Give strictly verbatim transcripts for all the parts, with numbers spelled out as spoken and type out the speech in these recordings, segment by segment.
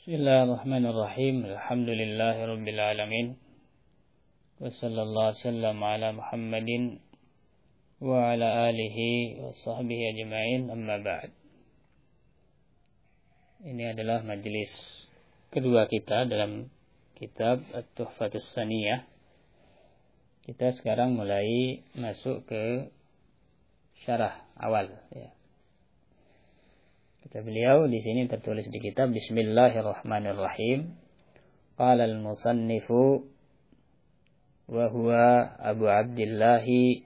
Bismillahirrahmanirrahim. Alhamdulillahirabbil alamin. Wa sallallahu wasallam ala Muhammadin wa ala alihi wa sahbihi ajma'in. Amma ba'd. Ini adalah majelis kedua kita dalam kitab At-Tuhfatus Saniyah. Kita sekarang mulai masuk ke syarah awal, ya. Kata beliau di sini tertulis di kitab Bismillahirrahmanirrahim. Qala al-musannifu wa huwa Abu Abdullah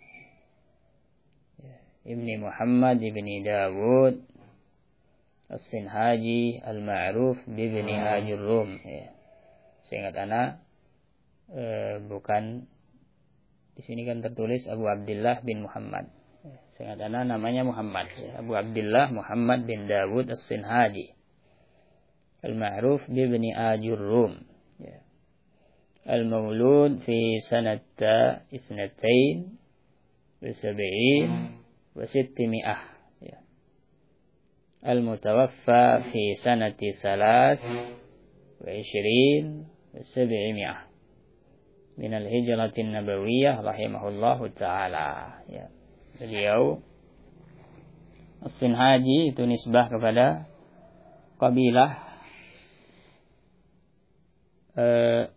Ibni Muhammad Ibni Dawud As-Sinhaji al-ma'ruf bibni Ajurrum, ya. Seingat ana e, bukan di sini kan tertulis Abu Abdullah bin Muhammad. Seingat ana namanya Muhammad, ya. Abu Abdullah Muhammad bin Dawud As-Sinhaji al-ma'ruf bibni Ajurrum, ya. Al-maulud fi sanata isnatain wa sab'in wa sittimi'ah, ya. Al-mutawaffa fi sanati salas wa ishrin wa sab'imi'ah min al-hijratin nabawiyyah rahimahullahu ta'ala, ya. Beliau As-Sinhaji itu nisbah kepada kabilah eh,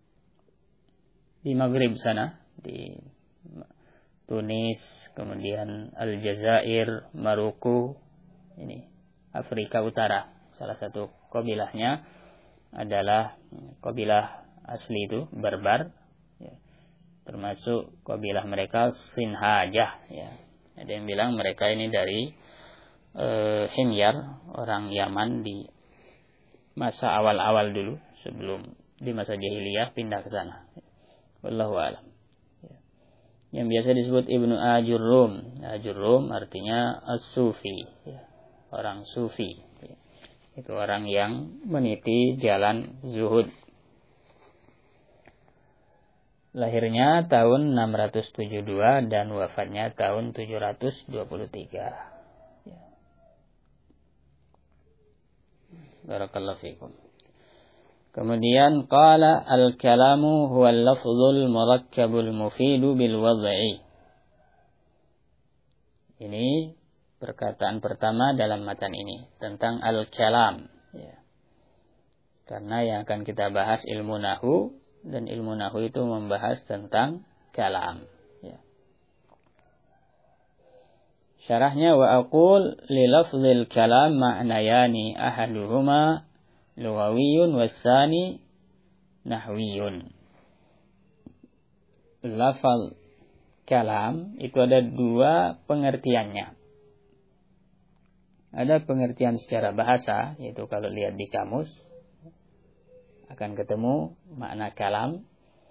di Maghrib sana, di Tunis, kemudian Aljazair, Maroko, ini Afrika Utara. Salah satu kabilahnya adalah kabilah asli itu Barbar, ya. Termasuk kabilah mereka Sinhajah, ya. Ada yang bilang mereka ini dari e, Himyar, orang Yaman di masa awal-awal dulu, sebelum di masa jahiliyah pindah ke sana. Wallahu a'lam. Ya. Yang biasa disebut Ibnu Ajurrum. Ajurrum artinya as-sufi, ya. Orang sufi, ya. Itu orang yang meniti jalan zuhud. Lahirnya tahun enam ratus tujuh puluh dua dan wafatnya tahun tujuh ratus dua puluh tiga. Ya. Barakallahu fikum. Kemudian qala al-kalamu huwa al-lafzul murakkabul mufidu bil wad'i. Ini perkataan pertama dalam matan ini tentang al-kalam, ya. Karena yang akan kita bahas ilmu nahwu, dan ilmu nahwu itu membahas tentang kalam, ya. Syarahnya wa aqul li lafzil kalam ma'nayani ahaduhuma lughawiyun wassani nahwiyun. Lafal kalam itu ada dua pengertiannya. Ada pengertian secara bahasa, yaitu kalau lihat di kamus akan ketemu makna kalam.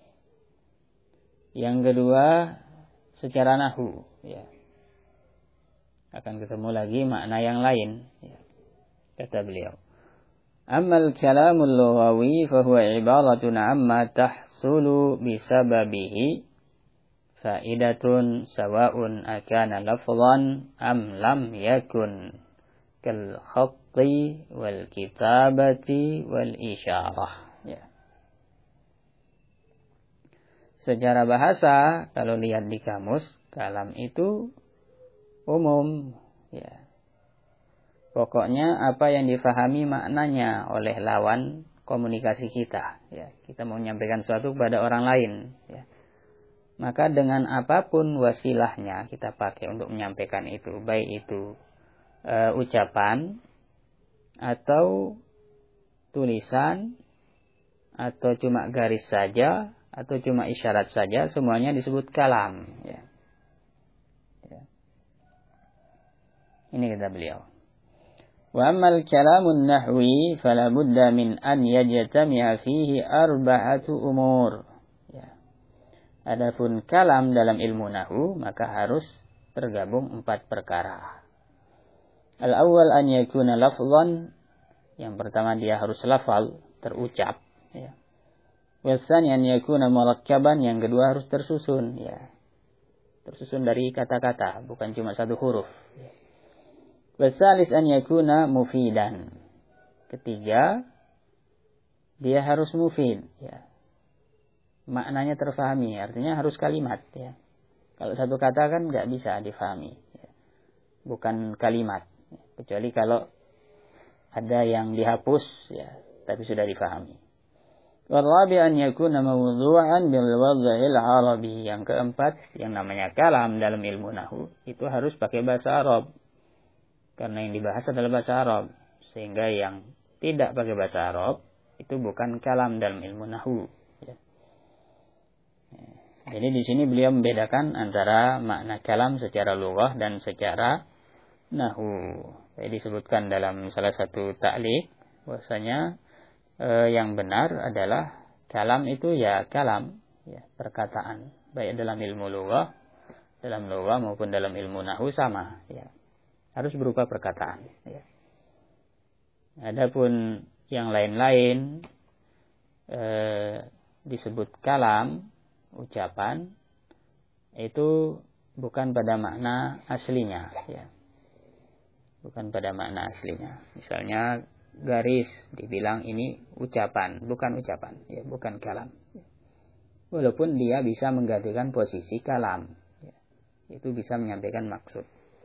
Yang kedua secara nahwu, ya. Akan ketemu lagi makna yang lain, ya. Kata beliau, ammal kalamul lughawi fa huwa ibaratun amma tahsulu bisababihi faidatun sawa'un akana lafzan am lam yakun kal khatti wal kitabati wal isyarah. Secara bahasa, kalau lihat di kamus, kalam itu umum, ya. Pokoknya apa yang difahami maknanya oleh lawan komunikasi kita, ya. Kita mau menyampaikan sesuatu kepada orang lain, ya. Maka dengan apapun wasilahnya kita pakai untuk menyampaikan itu, baik itu e, ucapan atau tulisan atau cuma garis saja atau cuma isyarat saja, semuanya disebut kalam, ya. Ya. Ini kata beliau. Wa ammal kalamun nahwi fala budda min an yajtami'a fihi arba'atu umur. Ya. Adapun kalam dalam ilmu nahwu maka harus tergabung empat perkara. Al-awwal an yakuna lafzan, yang pertama dia harus lafal, terucap, ya. Wasani an yakuna murakkaban, yang kedua harus tersusun, ya. Tersusun dari kata-kata, bukan cuma satu huruf. Wasalis an yakuna mufidan. Ketiga, dia harus mufid, ya. Maknanya terfahami, artinya harus kalimat, ya. Kalau satu kata kan nggak bisa difahami, ya. Bukan kalimat, ya. Kecuali kalau ada yang dihapus, ya, tapi sudah difahami. Warabi an yakuna mawdu'an bil wad'il arabi. Yang keempat, yang namanya kalam dalam ilmu nahwu itu harus pakai bahasa Arab. Karena yang dibahas adalah bahasa Arab. Sehingga yang tidak pakai bahasa Arab itu bukan kalam dalam ilmu nahwu. Ya. Jadi di sini beliau membedakan antara makna kalam secara lughah dan secara nahwu. Jadi disebutkan dalam salah satu ta'liq bahwasanya Eh, yang benar adalah kalam itu ya kalam, ya, perkataan, baik dalam ilmu lughah, dalam lughah maupun dalam ilmu nahwu sama, ya. Harus berupa perkataan, ya. Adapun yang lain-lain eh, disebut kalam, ucapan, itu bukan pada makna aslinya, ya. Bukan pada makna aslinya. Misalnya garis dibilang ini ucapan, bukan ucapan, ya, bukan kalam. Walaupun dia bisa menggantikan posisi kalam, ya, itu bisa menyampaikan maksud.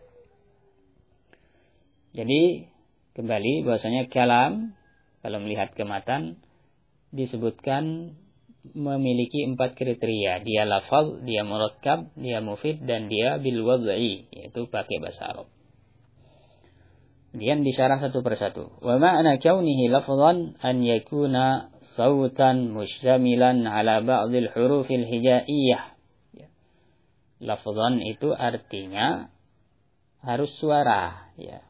Jadi kembali bahwasanya kalam kalau melihat kematan disebutkan memiliki empat kriteria. Dia lafaz, dia murakkab, dia mufid, dan dia bil wad'i, yaitu pakai bahasa Arab. Kemudian disyarah satu persatu. Wa ma'na kaunihi lafzan an yakuna sautan mushtamilan ala ba'dil hurufil hijaiyah. Ya. Lafzan itu artinya harus suara, ya.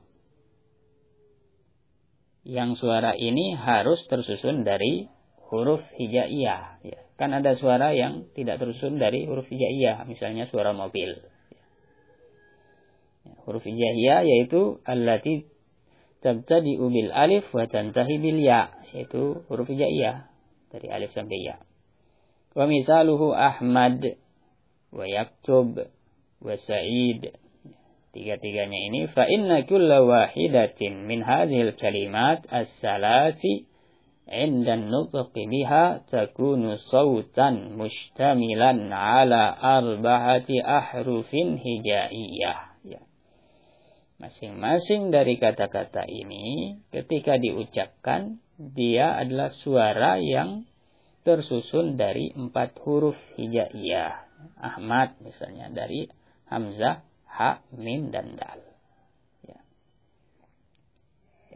Yang suara ini harus tersusun dari huruf hijaiyah, ya. Kan ada suara yang tidak tersusun dari huruf hijaiyah, misalnya suara mobil. Ya. Huruf hijaiyah yaitu allati tabtadi'u bil alif wa tantahi bil ya, yaitu huruf hijaiyah dari alif sampai ya. Wa misaluhu Ahmad wa yaktub wa Sa'id. Tiga-tiganya ini fa inna kulla wahidatin min hadhil kalimat as-salasi 'inda an-nutqi biha takunu sautan mushtamilan ala arba'ati ahrufin hijaiyah. Masing-masing dari kata-kata ini ketika diucapkan dia adalah suara yang tersusun dari empat huruf hijaiyah. Ahmad misalnya dari hamzah, ha, mim, dan dal. Ya. Ya.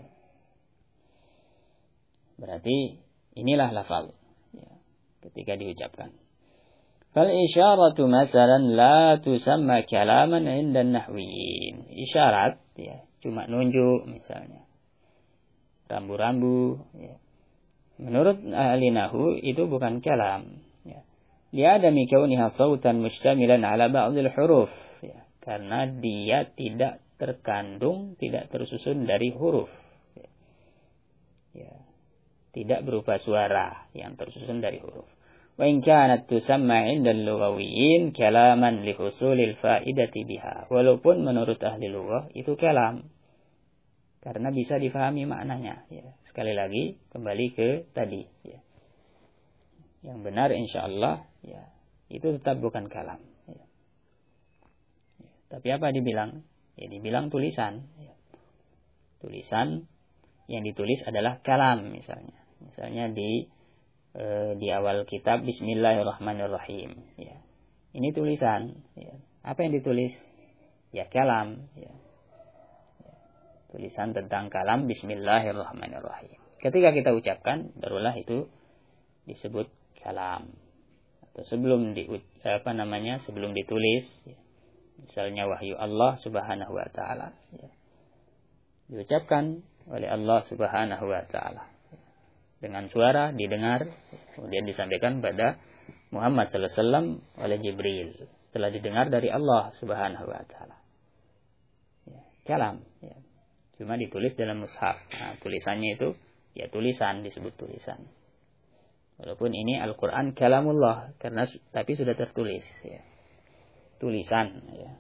Berarti inilah lafal, ya, ketika diucapkan. Fal isyaratu masalan la tusamma kalaman 'inda an-nahwiyyin. Isyarat, ya, cuma nunjuk misalnya. Rambu-rambu, ya. Menurut ahli nahwu itu bukan kalam, ya. Li'adami kauniha sautan mushtamilan 'ala ba'dil huruf, ya. Karena dia tidak terkandung, tidak tersusun dari huruf. Ya. Ya. Tidak berupa suara yang tersusun dari huruf. Wa in kanat tusamma 'inda al-lughawiyyin kalaman li husulil fa'idati biha. Walaupun menurut ahli lughah itu kalam karena bisa difahami maknanya, ya. Sekali lagi kembali ke tadi, ya. Yang benar insyaallah, ya, itu tetap bukan kalam, ya. Ya. Tapi apa dibilang? Ya dibilang tulisan, ya. Tulisan yang ditulis adalah kalam misalnya. Misalnya di di awal kitab Bismillahirrahmanirrahim, ya. Ini tulisan, ya. Apa yang ditulis? Ya kalam, ya. Ya. Tulisan tentang kalam Bismillahirrahmanirrahim. Ketika kita ucapkan, barulah itu disebut kalam. Atau sebelum di apa namanya? Sebelum ditulis, ya. Misalnya wahyu Allah Subhanahu wa taala, ya. Diucapkan oleh Allah Subhanahu wa taala. Dengan suara didengar, kemudian disampaikan pada Muhammad sallallahu alaihi wasallam oleh Jibril setelah didengar dari Allah Subhanahu wa taala. Ya, kalam, ya. Cuma ditulis dalam mushaf. Nah, tulisannya itu ya tulisan, disebut tulisan. Walaupun ini Al-Qur'an kalamullah karena tapi sudah tertulis, ya. Tulisan, ya.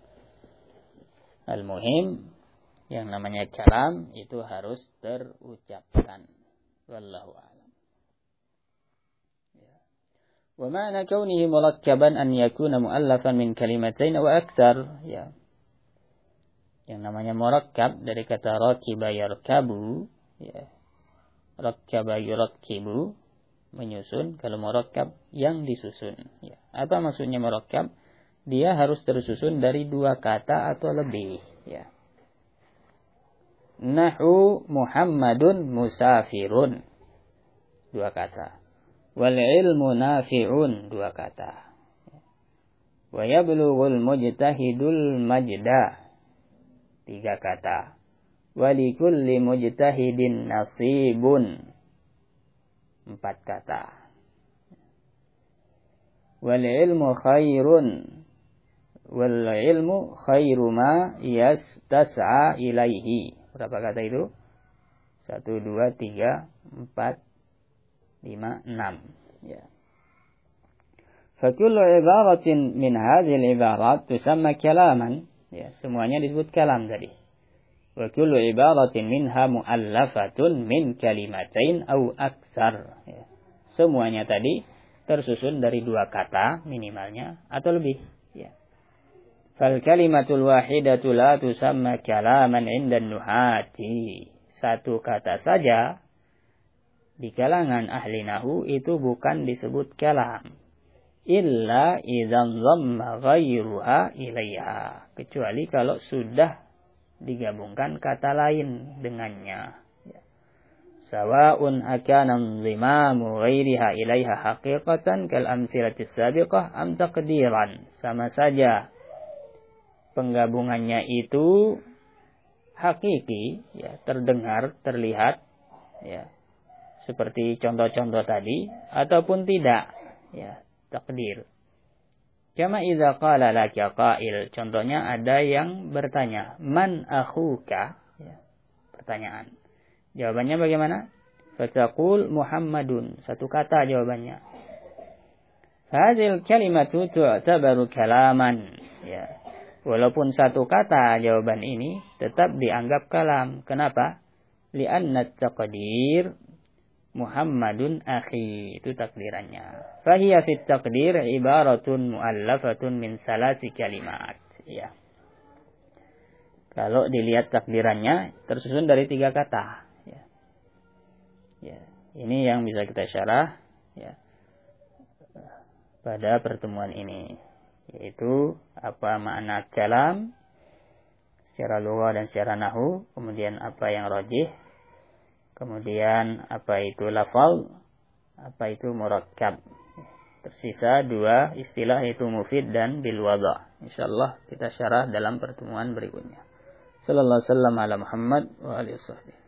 Al-muhim yang namanya kalam itu harus terucapkan. Wallahu a'lam. Wa ma'na kaunihi murakkaban an yakuna mu'allafan min kalimatain wa aktsar. Ya. Yang namanya murakkab dari kata rakiba yarkabu, ya. Rakkaba yurakkibu, menyusun. Kalau murakkab yang disusun, ya. Apa maksudnya murakkab? Dia harus tersusun dari dua kata atau lebih, ya. Nahu Muhammadun musafirun, dua kata. Wal ilmu nafi'un, dua kata. Wa yablughul mujtahidul majda, tiga kata. Wa likulli mujtahidin nasibun, empat kata. Wal ilmu khairun, wal ilmu khairu ma yastas'a ilaihi. Berapa kata itu? Satu, dua, tiga, empat, lima, enam. Ya. Fakullu ibaratin min hadhil ibarat tusamma kalaman. Ya, semuanya disebut kalam tadi. Wa kullu ibaratin minha mu'allafatun min kalimatain au aksar. Ya. Semuanya tadi tersusun dari dua kata minimalnya atau lebih. Ya. Fal kalimatul wahidatu la tusamma kalaman 'inda nuhati. Satu kata saja di kalangan ahli nahu itu bukan disebut kalam. Illa idzan dhamma ghairuha ilaiha. Kecuali kalau sudah digabungkan kata lain dengannya. Ya. Sawa'un akana dhimamu ghairiha ilaiha haqiqatan kal amsilatis sabiqah am taqdiran. Sama saja penggabungannya itu hakiki, ya, terdengar, terlihat, ya, seperti contoh-contoh tadi, ataupun tidak, ya, takdir. Kama idza qala laka qail, contohnya ada yang bertanya, man akhuka, ya, pertanyaan. Jawabannya bagaimana? Fataqul Muhammadun, satu kata jawabannya. Hadhil kalimatu tu'tabaru kalaman, ya. Walaupun satu kata jawaban ini tetap dianggap kalam. Kenapa? Li'anna taqdir Muhammadun akhi, itu takdirannya. Fahiya fit taqdir ibaratun mu'allafatun min salasi kalimat. Ya. Kalau dilihat takdirannya tersusun dari tiga kata. Ya. Ya. Ini yang bisa kita syarah, ya, pada pertemuan ini. Yaitu apa makna kalam secara lugah dan secara nahwu, kemudian apa yang rajih, kemudian apa itu lafal, apa itu murakkab. Tersisa dua istilah, yaitu mufid dan bil wada'. Insyaallah kita syarah dalam pertemuan berikutnya. Sallallahu alaihi wasallam ala Muhammad wa alihi wasallam.